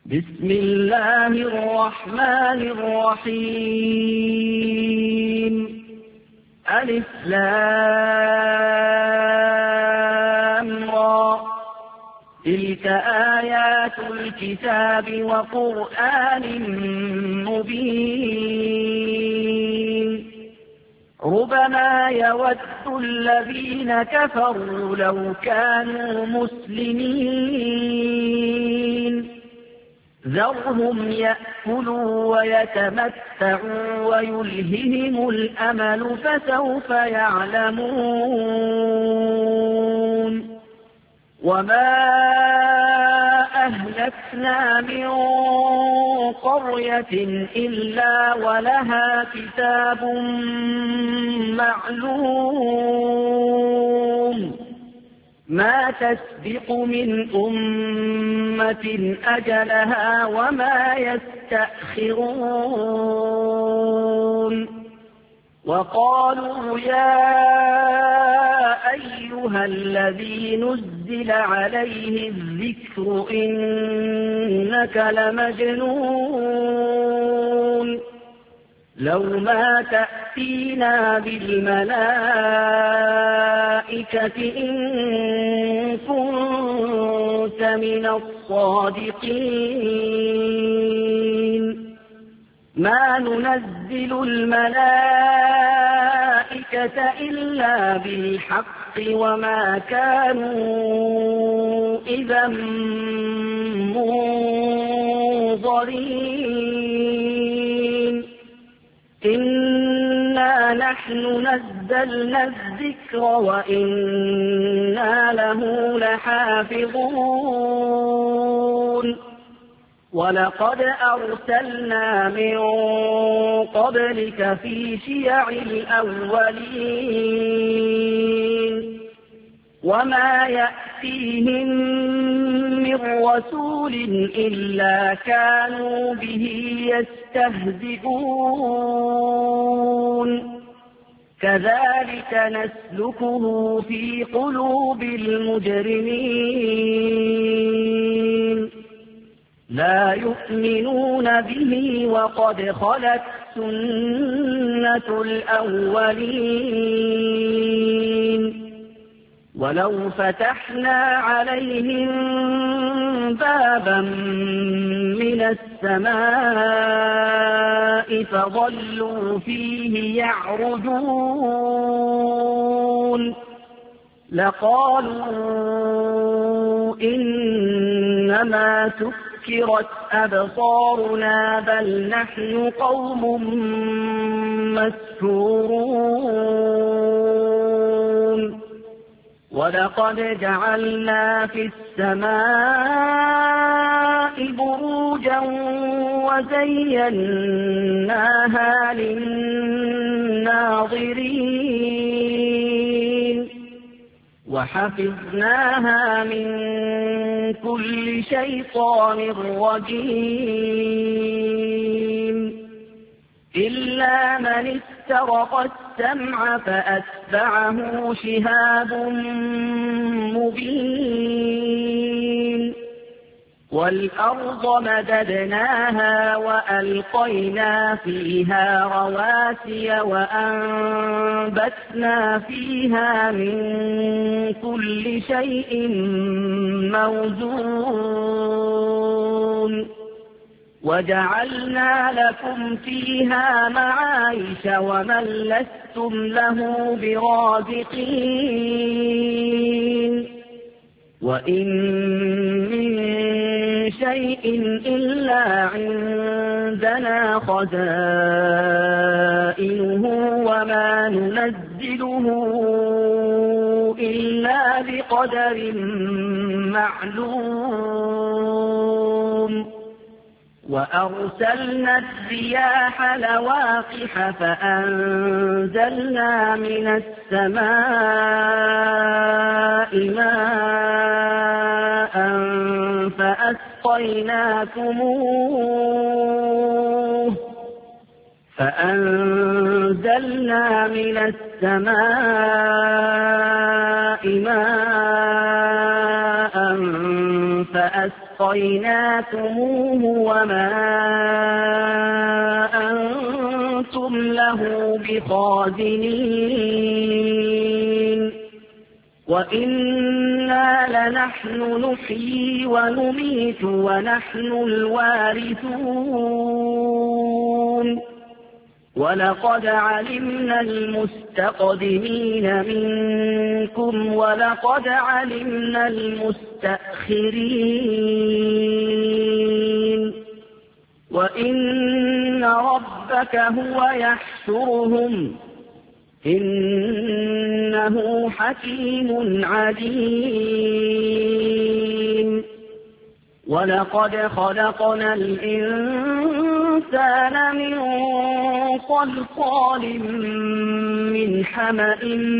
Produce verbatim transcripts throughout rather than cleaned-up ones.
بسم الله الرحمن الرحيم. ألف لام را. تلك آيات الكتاب وقرآن مبين. ربما يود الذين كفروا لو كانوا مسلمين. ذرهم يأكلوا ويتمتعوا ويلههم الأمل فسوف يعلمون. وما أهلكنا من قرية إلا ولها كتاب معلوم. ما تسبق من أمة أجلها وما يستأخرون. وقالوا يا أيها الذي نزل عليه الذكر إنك لمجنون. لو ما تأتينا بالملائكة إن كنت من الصادقين. ما ننزل الملائكة إلا بالحق وما كانوا إذا منظرين. إنا نحن نزلنا الذكر وإنا له لحافظون. ولقد أرسلنا من قبلك في شيع الأولين. وما يأتيهم من رسول إلا كانوا به يستهزئون. كذلك نسلكه في قلوب المجرمين. لا يؤمنون به وقد خلت سنة الأولين. ولو فتحنا عليهم بابا من السماء فظلوا فيه يعرجون لقالوا إنما سكرت أبصارنا بل نحن قوم مسحورون. ولقد جعلنا في السماء بروجا وزيناها للناظرين وحفظناها من كل شيطان رجيم. إلا من استرق السمع فأتبعه شهاب مبين. والأرض مددناها وألقينا فيها رواسي وأنبتنا فيها من كل شيء موزون. وجعلنا لكم فيها معايش ومن لستم له برازقين. وإن من شيء إلا عندنا خزائنه وما ننزله إلا بقدر معلوم. وأرسلنا الرياح لواقح فأنزلنا من السماء ماء فأسقيناكموه فأنزلنا من السماء ماء فأسقيناكموه أسقيناكموه وما أنتم له بخازنين وإنا لنحن نحيي ونميت ونحن الوارثون ولقد علمنا المستقدمين منكم ولقد علمنا المستأخرين وإن ربك هو يحشرهم إنه حكيم عليم ولقد خلقنا الإنسان من صلصال من حمأ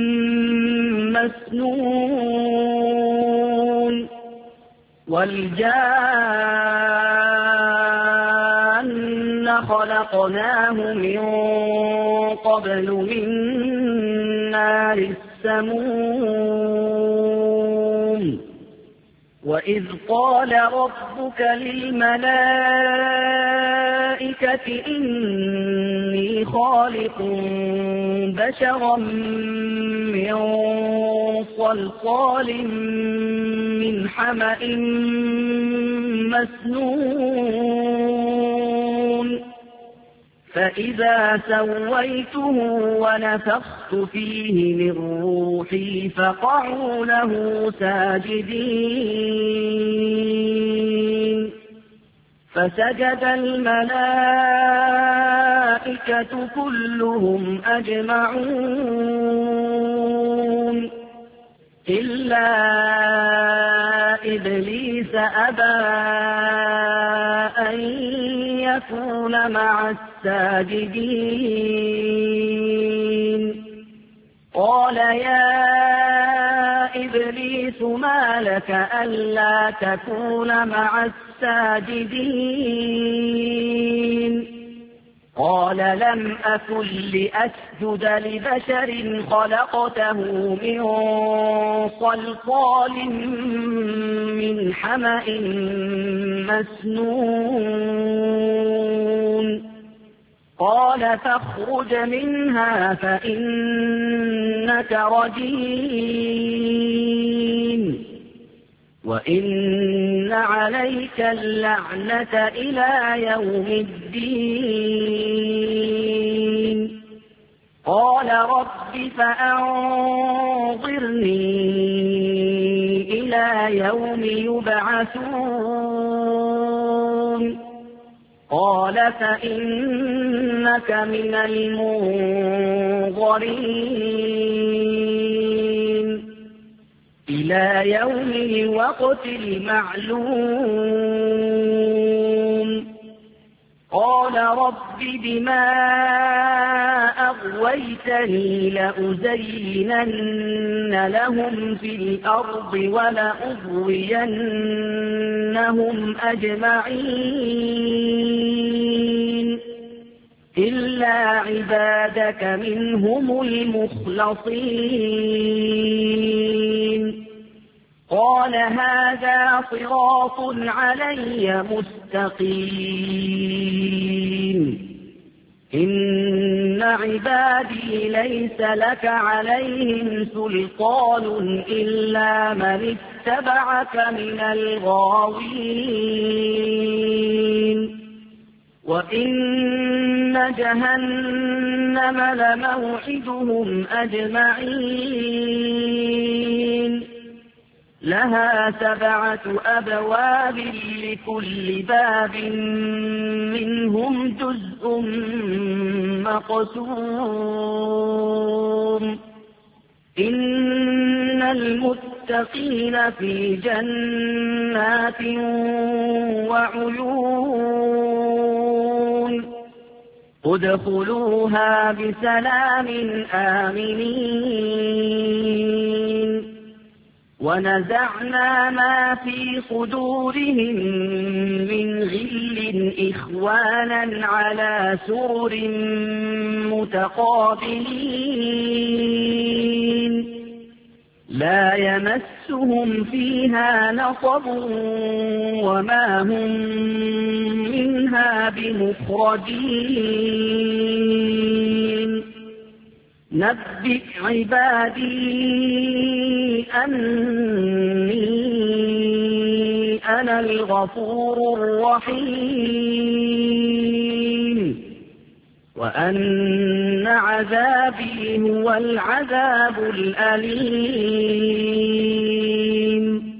مسنون والجان خلقناه من قبل من نار السموم وإذ قال ربك للملائكة إني خالق بشرا من صلصال من حمأ مسنون فإذا سويته ونفخت فيه من روحي فقعوا له ساجدين فسجد الملائكة كلهم أجمعون إلا إبليس أبى أن يكون مع الساجدين قال يا إبليس ما لك ألا تكون مع الساجدين قال لم أكن لأسجد لبشر خلقته من صلصال من حمأ مسنون قال فاخرج منها فإنك رجيم وإن عليك اللعنة إلى يوم الدين قال رب فأنظرني إلى يوم يبعثون قال فإنك من المنظرين إلى يوم الوقت المعلوم قال رب بما أغويتني لأزينن لهم في الأرض ولأغوينهم أجمعين إلا عبادك منهم المخلصين قال هذا صراط علي مستقيم إن عبادي ليس لك عليهم سلطان إلا من اتبعك من الغاوين وإن جهنم لموعدهم أجمعين لها سبعة أبواب لكل باب منهم جزء مقسوم إن المتقين في جنات وعيون ادخلوها بسلام آمنين ونزعنا ما في صدورهم من غل إخوانا على سرر متقابلين لا يمسهم فيها نصب وما هم منها بمخرجين نبئ عبادي أني أنا الغفور الرحيم وأن عذابي هو العذاب الأليم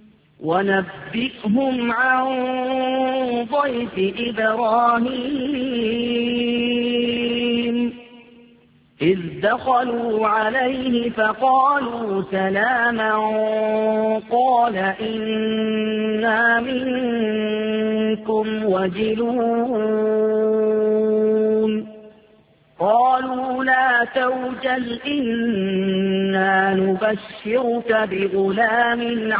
ونبئهم عن ضيف إبراهيم إذ دخلوا عليه فقالوا سلاما قال إنا منكم وجلون قالوا لا توجل إنا نبشرك بغلام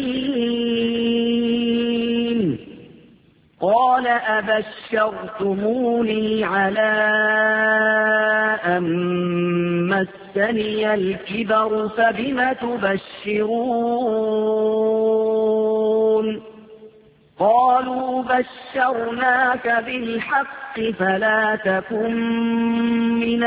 عليم قال أبشرتموني على أن مسني الكبر فبم تبشرون قالوا بشرناك بالحق فلا تكن من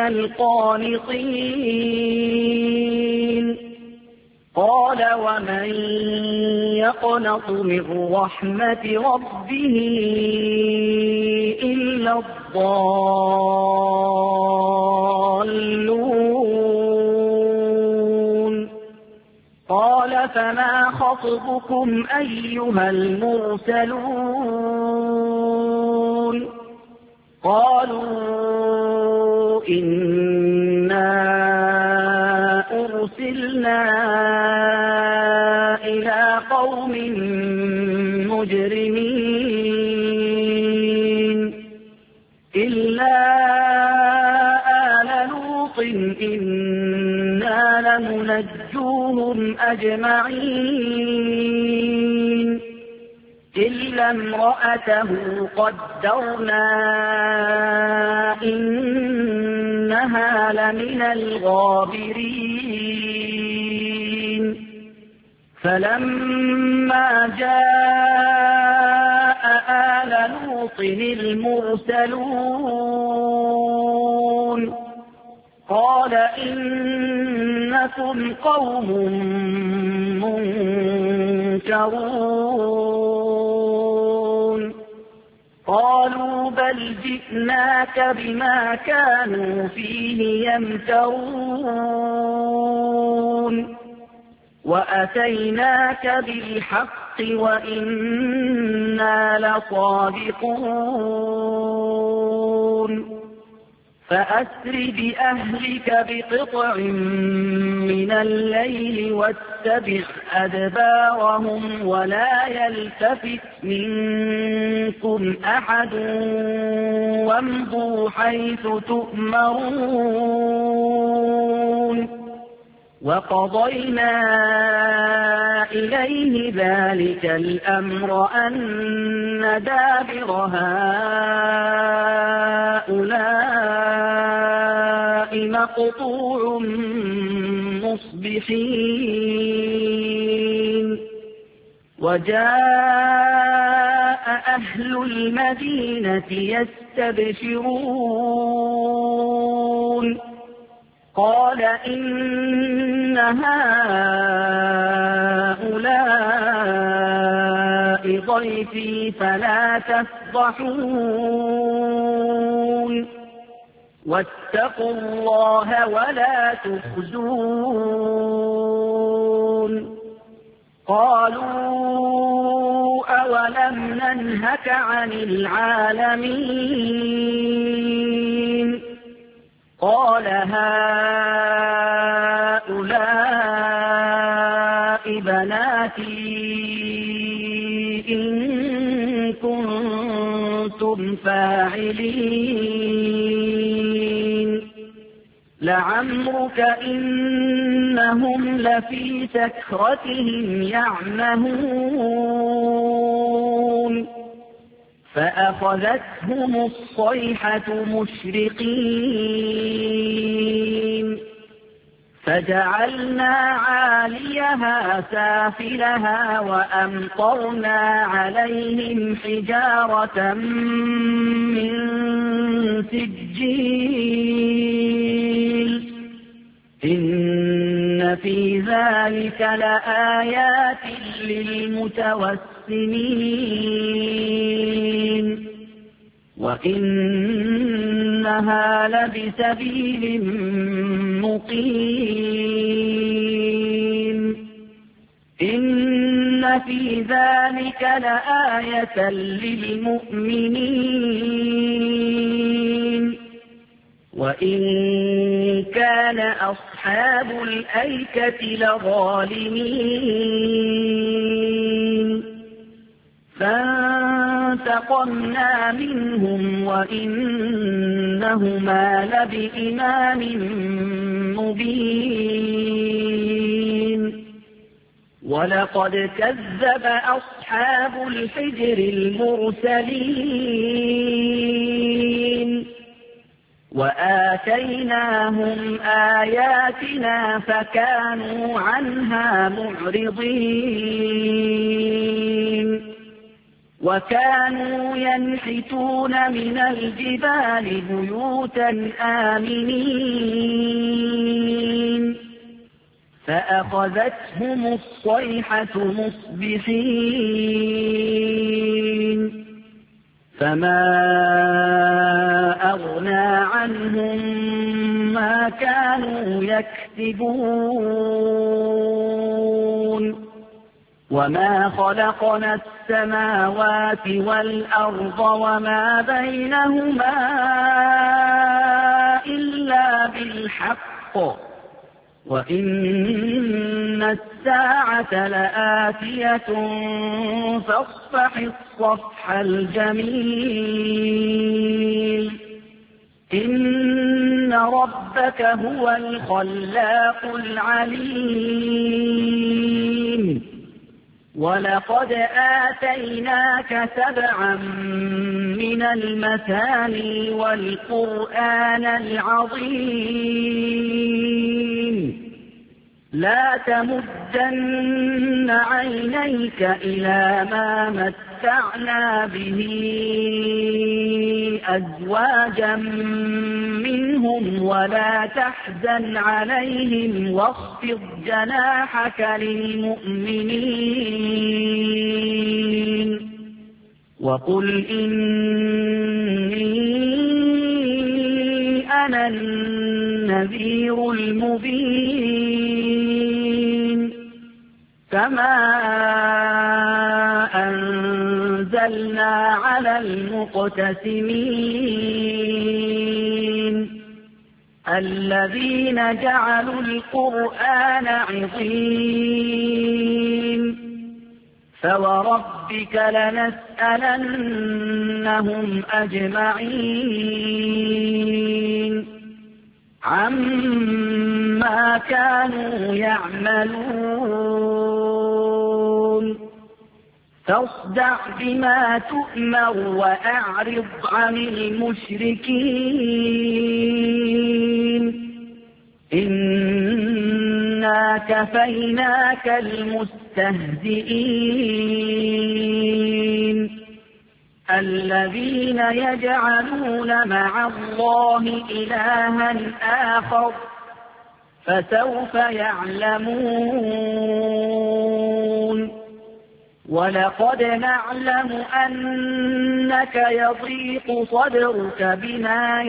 القانطين قال ومن يقنط من رحمة ربه إلا الضالون قال فما خطبكم أيها المرسلون قالوا إنا أرسلنا إلى قوم مجرمين إلا آل لوط إنا لمنجوهم أجمعين إلا امرأته قدرنا إنها لمن الغابرين فلما جاء آل لوط المرسلون قال إنكم قوم منكرون قالوا بل جئناك بما كانوا فيه يمترون وأتيناك بالحق وإنا لصادقون فأسر بأهلك بقطع من الليل واتبع أدبارهم ولا يلتفت منكم أحد وامضوا حيث تؤمرون وقضينا إليه ذلك الأمر أن دابر هؤلاء مقطوع مصبحين وجاء أهل المدينة يستبشرون قال إن هؤلاء ضيفي فلا تفضحون واتقوا الله ولا تخزون قالوا أولم ننهك عن العالمين قال هؤلاء بناتي إن كنتم فاعلين لعمرك إنهم لفي سكرتهم يعمهون فأخذتهم الصيحة مشرقين فجعلنا عاليها سافلها وأمطرنا عليهم حجارة من سجيل إن في ذلك لآيات للمتوسمين وإنها لبسبيل مقيم إن في ذلك لآية للمؤمنين وإن كان أصحاب الأيكة لظالمين فانتقمنا منهم وإنهما لبإمام مبين ولقد كذب أصحاب الحجر المرسلين وآتيناهم آياتنا فكانوا عنها معرضين وكانوا ينحتون من الجبال بيوتا آمنين فأخذتهم الصيحة مصبحين فما أغنى عنهم ما كانوا يكسبون وما خلقنا السماوات والأرض وما بينهما إلا بالحق وإن الساعة لآتية فاصفح الصفح الجميل إن ربك هو الخلاق العليم ولقد آتيناك سبعا من المثاني والقرآن العظيم لا تمدن عينيك إلى ما متعنا به أزواجا منهم ولا تحزن عليهم واخفض جناحك للمؤمنين وقل إني أنا النذير المبين كما أنزلنا على المقتسمين الذين جعلوا القرآن عظيم فوربك لنسألنهم أجمعين عما كانوا يعملون فاصدع بما تؤمر وأعرض عن المشركين إنا كفيناك المستهزئين الذين يجعلون مع الله إلها آخر فسوف يعلمون ولقد نعلم أنك يضيق صدرك بما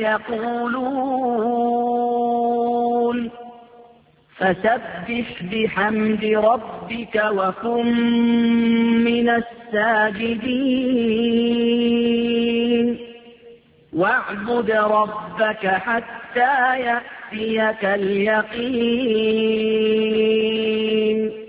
يقولون فسبح بحمد ربك وكن من الساجدين واعبد ربك حتى يأتيك اليقين